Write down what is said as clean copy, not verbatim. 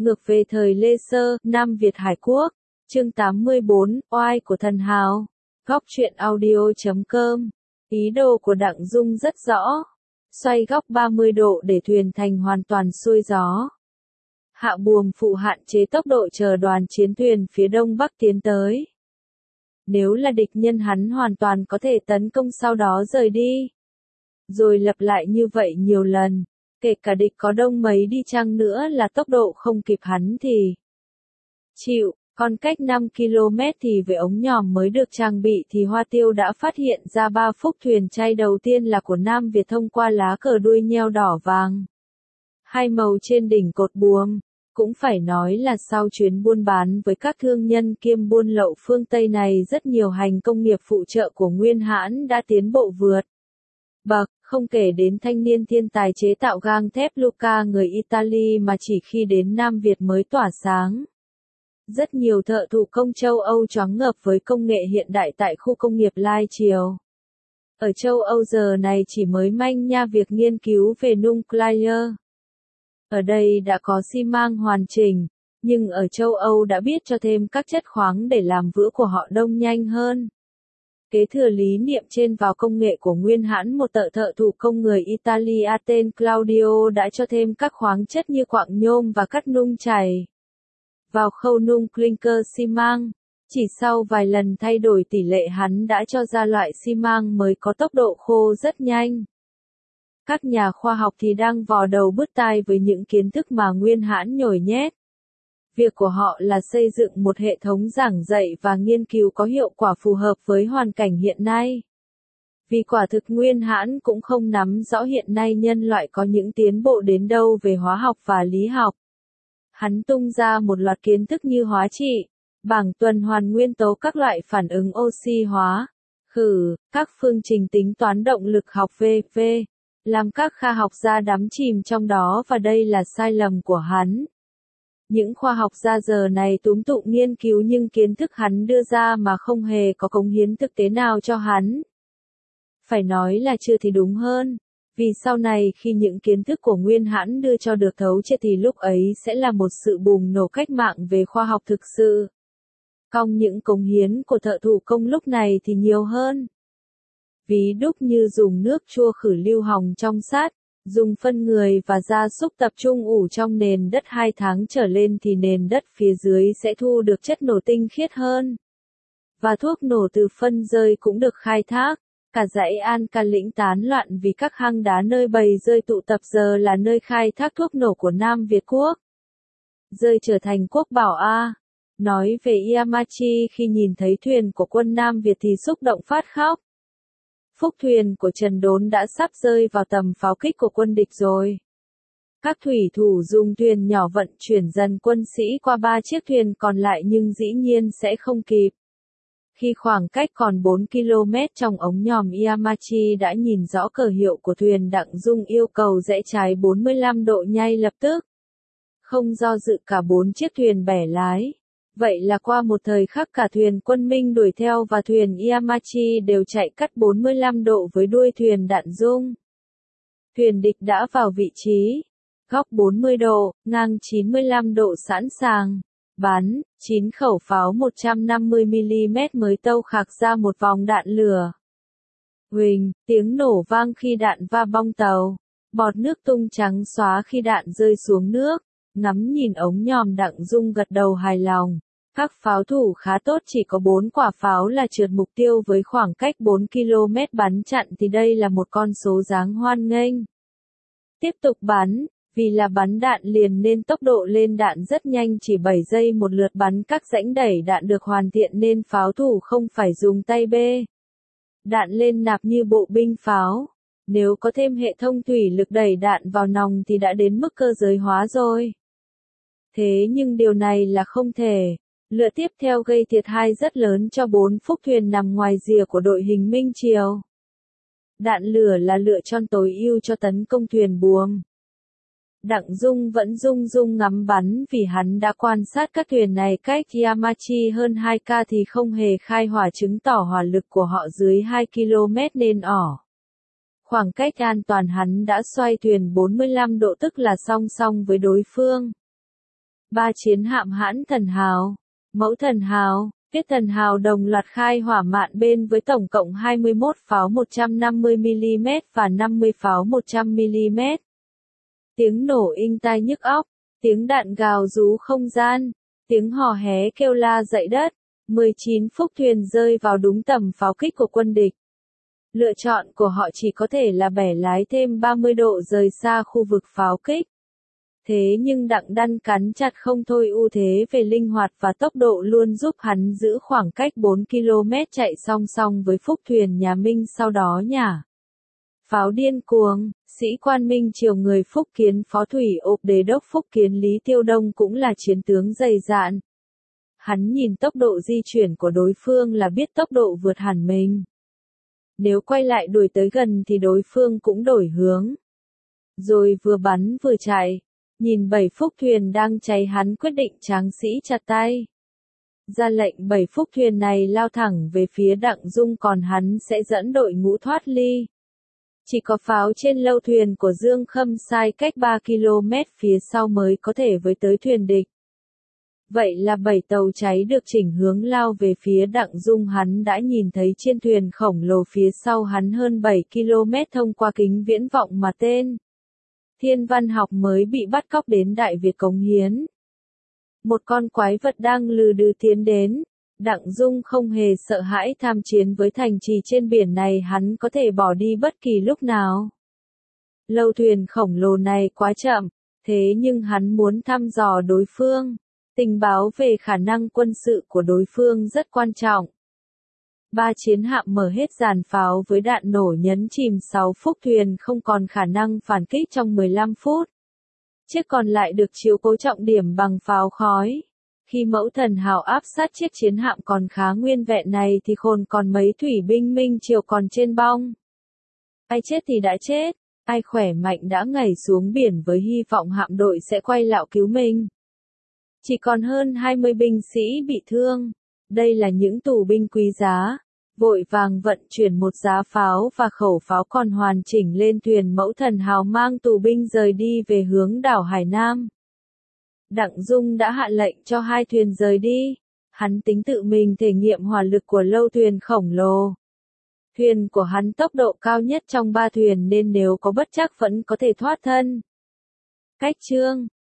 Ngược về thời Lê Sơ, Nam Việt Hải Quốc. Chương 84, Oai của thần hào. Góc truyện audio.com. Ý đồ của Đặng Dung rất rõ. Xoay góc 30 độ để thuyền thành hoàn toàn xuôi gió. Hạ buồm phụ hạn chế tốc độ chờ đoàn chiến thuyền phía đông bắc tiến tới. Nếu là địch nhân hắn hoàn toàn có thể tấn công sau đó rời đi. Rồi lặp lại như vậy nhiều lần. Kể cả địch có đông mấy đi chăng nữa là tốc độ không kịp hắn thì chịu, còn cách 5 km thì với ống nhòm mới được trang bị thì Hoa Tiêu đã phát hiện ra 3 phúc thuyền chay đầu tiên là của Nam Việt thông qua lá cờ đuôi nheo đỏ vàng. Hai màu trên đỉnh cột buồm. Cũng phải nói là sau chuyến buôn bán với các thương nhân kiêm buôn lậu phương Tây này rất nhiều hành công nghiệp phụ trợ của Nguyên Hãn đã tiến bộ vượt bậc, không kể đến thanh niên thiên tài chế tạo gang thép Luca người Italy mà chỉ khi đến Nam Việt mới tỏa sáng. Rất nhiều thợ thủ công châu Âu choáng ngợp với công nghệ hiện đại tại khu công nghiệp Lai Triều. Ở châu Âu giờ này chỉ mới manh nha việc nghiên cứu về nuclear. Ở đây đã có xi măng hoàn chỉnh, nhưng ở châu Âu đã biết cho thêm các chất khoáng để làm vữa của họ đông nhanh hơn. Kế thừa lý niệm trên vào công nghệ của Nguyên Hãn, một thợ thủ công người Italia tên Claudio đã cho thêm các khoáng chất như quặng nhôm và cắt nung chảy vào khâu nung clinker xi măng. Chỉ sau vài lần thay đổi tỷ lệ hắn đã cho ra loại xi măng mới có tốc độ khô rất nhanh. Các nhà khoa học thì đang vò đầu bứt tai với những kiến thức mà Nguyên Hãn nhồi nhét. Việc của họ là xây dựng một hệ thống giảng dạy và nghiên cứu có hiệu quả phù hợp với hoàn cảnh hiện nay. Vì quả thực Nguyên Hãn cũng không nắm rõ hiện nay nhân loại có những tiến bộ đến đâu về hóa học và lý học. Hắn tung ra một loạt kiến thức như hóa trị, bảng tuần hoàn nguyên tố, các loại phản ứng oxy hóa, khử, các phương trình tính toán động lực học v.v. làm các khoa học gia đắm chìm trong đó, và đây là sai lầm của hắn. Những khoa học gia giờ này túm tụ nghiên cứu nhưng kiến thức hắn đưa ra mà không hề có cống hiến thực tế nào cho hắn. Phải nói là chưa thì đúng hơn, vì sau này khi những kiến thức của Nguyên Hãn đưa cho được thấu triệt thì lúc ấy sẽ là một sự bùng nổ cách mạng về khoa học thực sự. Cong những cống hiến của thợ thủ công lúc này thì nhiều hơn. Ví đúc như dùng nước chua khử lưu hòng trong sắt, dùng phân người và gia súc tập trung ủ trong nền đất 2 tháng trở lên thì nền đất phía dưới sẽ thu được chất nổ tinh khiết hơn. Và thuốc nổ từ phân rơi cũng được khai thác. Cả dãy An Ca lĩnh tán loạn vì các hang đá nơi bầy rơi tụ tập giờ là nơi khai thác thuốc nổ của Nam Việt Quốc. Rơi trở thành quốc bảo A. Nói về Yamachi, khi nhìn thấy thuyền của quân Nam Việt thì xúc động phát khóc. Phúc thuyền của Trần Đốn đã sắp rơi vào tầm pháo kích của quân địch rồi. Các thủy thủ dùng thuyền nhỏ vận chuyển dần quân sĩ qua 3 chiếc thuyền còn lại nhưng dĩ nhiên sẽ không kịp. Khi khoảng cách còn 4 km trong ống nhòm, Yamachi đã nhìn rõ cờ hiệu của thuyền. Đặng Dung yêu cầu rẽ trái 45 độ ngay lập tức. Không do dự cả 4 chiếc thuyền bẻ lái. Vậy là qua một thời khắc cả thuyền quân Minh đuổi theo và thuyền Yamachi đều chạy cắt 45 độ với đuôi thuyền Đặng Dung. Thuyền địch đã vào vị trí. Góc 40 độ, ngang 95 độ sẵn sàng. Bắn, 9 khẩu pháo 150mm mới tâu khạc ra một vòng đạn lửa. Huỳnh, tiếng nổ vang khi đạn va bong tàu. Bọt nước tung trắng xóa khi đạn rơi xuống nước. Ngắm nhìn ống nhòm, Đặng Dung gật đầu hài lòng. Các pháo thủ khá tốt, chỉ có 4 quả pháo là trượt mục tiêu với khoảng cách 4 km bắn chặn thì đây là một con số đáng hoan nghênh. Tiếp tục bắn. Vì là bắn đạn liền nên tốc độ lên đạn rất nhanh, chỉ 7 giây một lượt bắn. Các rãnh đẩy đạn được hoàn thiện nên pháo thủ không phải dùng tay bê đạn lên nạp như bộ binh pháo. Nếu có thêm hệ thống thủy lực đẩy đạn vào nòng thì đã đến mức cơ giới hóa rồi. Thế nhưng điều này là không thể. Lửa tiếp theo gây thiệt hại rất lớn cho 4 phúc thuyền nằm ngoài rìa của đội hình Minh Triều. Đạn lửa là lựa chọn tối ưu cho tấn công thuyền buồm. Đặng Dung vẫn rung rung ngắm bắn vì hắn đã quan sát các thuyền này cách Yamachi hơn 2 k thì không hề khai hỏa, chứng tỏ hỏa lực của họ dưới 2 km nên ỏ. Khoảng cách an toàn hắn đã xoay thuyền 45 độ tức là song song với đối phương. 3 chiến hạm hãn thần hào, mẫu thần hào, Tiết thần hào đồng loạt khai hỏa mạn bên với tổng cộng 21 pháo 150mm và 50 pháo 100mm. Tiếng nổ inh tai nhức óc, tiếng đạn gào rú không gian, tiếng hò hé kêu la dậy đất, 19 phúc thuyền rơi vào đúng tầm pháo kích của quân địch. Lựa chọn của họ chỉ có thể là bẻ lái thêm 30 độ rời xa khu vực pháo kích. Thế nhưng Đặng Đăn cắn chặt không thôi, ưu thế về linh hoạt và tốc độ luôn giúp hắn giữ khoảng cách 4 km chạy song song với phúc thuyền nhà Minh sau đó nhả. Pháo điên cuồng, sĩ quan Minh Triều người Phúc Kiến phó thủy ộp đế đốc Phúc Kiến Lý Tiêu Đông cũng là chiến tướng dày dạn. Hắn nhìn tốc độ di chuyển của đối phương là biết tốc độ vượt hẳn mình. Nếu quay lại đuổi tới gần thì đối phương cũng đổi hướng. Rồi vừa bắn vừa chạy. Nhìn 7 phúc thuyền đang cháy, hắn quyết định tráng sĩ chặt tay. Ra lệnh 7 phúc thuyền này lao thẳng về phía Đặng Dung, còn hắn sẽ dẫn đội ngũ thoát ly. Chỉ có pháo trên lâu thuyền của Dương Khâm Sai cách 3 km phía sau mới có thể với tới thuyền địch. Vậy là 7 tàu cháy được chỉnh hướng lao về phía Đặng Dung, hắn đã nhìn thấy trên thuyền khổng lồ phía sau hắn hơn 7 km thông qua kính viễn vọng mà tên Thiên Văn Học mới bị bắt cóc đến Đại Việt cống hiến. Một con quái vật đang lừ đừ tiến đến. Đặng Dung không hề sợ hãi tham chiến với thành trì trên biển này, hắn có thể bỏ đi bất kỳ lúc nào. Lâu thuyền khổng lồ này quá chậm, thế nhưng hắn muốn thăm dò đối phương. Tình báo về khả năng quân sự của đối phương rất quan trọng. 3 chiến hạm mở hết dàn pháo với đạn nổ nhấn chìm 6 phúc thuyền không còn khả năng phản kích trong 15 phút. Chiếc còn lại được chiếu cố trọng điểm bằng pháo khói. Khi mẫu thần hào áp sát chiếc chiến hạm còn khá nguyên vẹn này thì khôn còn mấy thủy binh Minh Triều còn trên bong. Ai chết thì đã chết, ai khỏe mạnh đã nhảy xuống biển với hy vọng hạm đội sẽ quay lại cứu mình. Chỉ còn hơn 20 binh sĩ bị thương. Đây là những tù binh quý giá. Vội vàng vận chuyển một giá pháo và khẩu pháo còn hoàn chỉnh lên thuyền, mẫu thần hào mang tù binh rời đi về hướng đảo Hải Nam. Đặng Dung đã hạ lệnh cho 2 thuyền rời đi. Hắn tính tự mình thể nghiệm hỏa lực của lâu thuyền khổng lồ. Thuyền của hắn tốc độ cao nhất trong 3 thuyền nên nếu có bất trắc vẫn có thể thoát thân. Cách chương